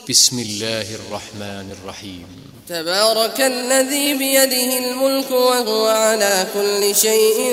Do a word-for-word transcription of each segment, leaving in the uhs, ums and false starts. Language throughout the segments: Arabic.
بسم الله الرحمن الرحيم. تبارك الذي بيده الملك وهو على كل شيء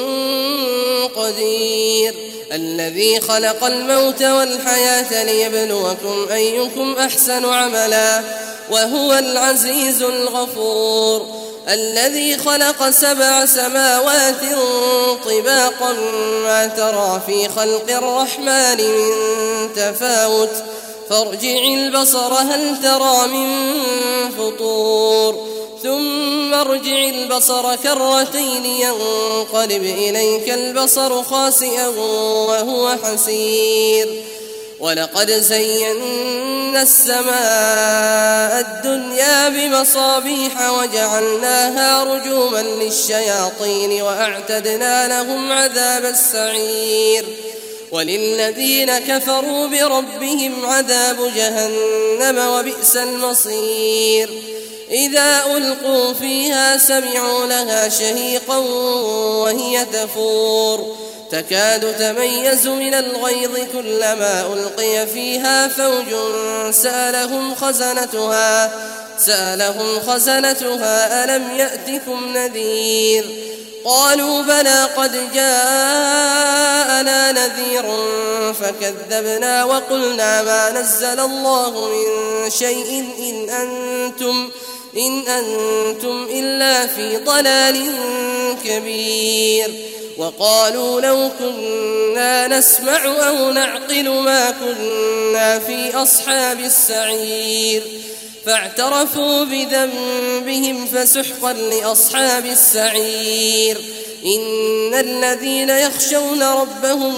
قدير، الذي خلق الموت والحياة ليبلوكم أيكم أحسن عملا وهو العزيز الغفور، الذي خلق سبع سماوات طباقا ما ترى في خلق الرحمن من تفاوت فارجع البصر هل ترى من فطور ثم ارجع البصر كرتين ينقلب إليك البصر خاسئا وهو حسير. ولقد زينا السماء الدنيا بمصابيح وجعلناها رجوما للشياطين وأعتدنا لهم عذاب السعير. وللذين كفروا بربهم عذاب جهنم وبئس المصير. إذا ألقوا فيها سمعوا لها شهيقا وهي تفور تكاد تميز من الغيظ كلما ألقي فيها فوج سألهم خزنتها سألهم خزنتها ألم يأتكم نذير قالوا بلى قد جاءنا نذير فكذبنا وقلنا ما نزل الله من شيء إن أنتم إن أنتم إلا في ضلال كبير. وقالوا لو كنا نسمع أو نعقل ما كنا في أصحاب السعير فاعترفوا بذنبهم فسحقا لأصحاب السعير. إن الذين يخشون ربهم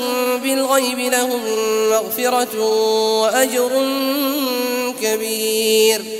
بالغيب لهم مغفرة وأجر كبير.